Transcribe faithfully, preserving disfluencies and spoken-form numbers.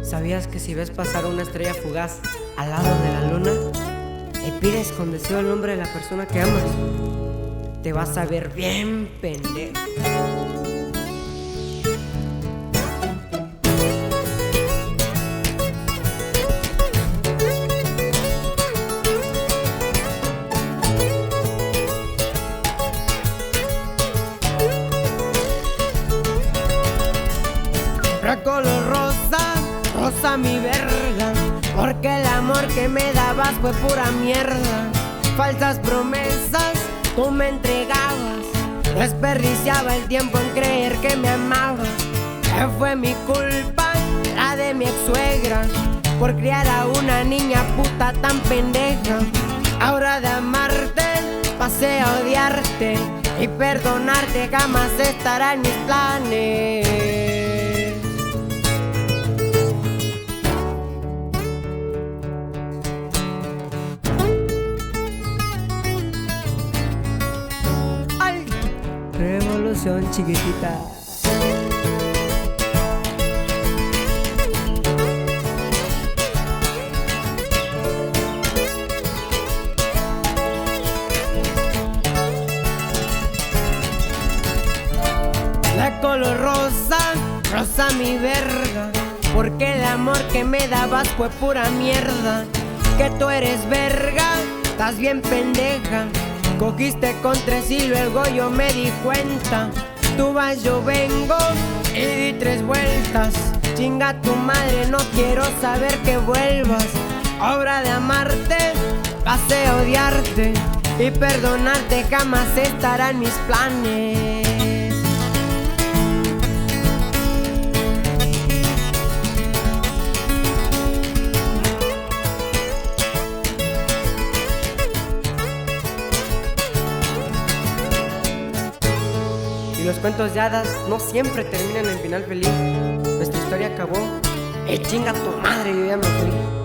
¿Sabías que si ves pasar una estrella fugaz al lado de la luna y pides con deseo el nombre de la persona que amas, te vas a ver bien pendejo? Color rosa, rosa mi verga, porque el amor que me dabas fue pura mierda. Falsas promesas tú me entregabas, desperdiciaba el tiempo en creer que me amabas. Que fue mi culpa, la de mi ex suegra, por criar a una niña puta tan pendeja. Ahora de amarte pasé a odiarte, y perdonarte jamás estará en mis planes. Revolución chiquitita. La color rosa, rosa mi verga, porque el amor que me dabas fue pura mierda. Que tú eres verga, estás bien pendeja. Cogiste con tres y luego yo me di cuenta. Tú vas, yo vengo y di tres vueltas. Chinga tu madre, no quiero saber que vuelvas. Obra de amarte, pasé a odiarte, y perdonarte jamás estará en mis planes. Los cuentos de hadas no siempre terminan en final feliz. Nuestra historia acabó y chinga tu madre, yo ya me fui.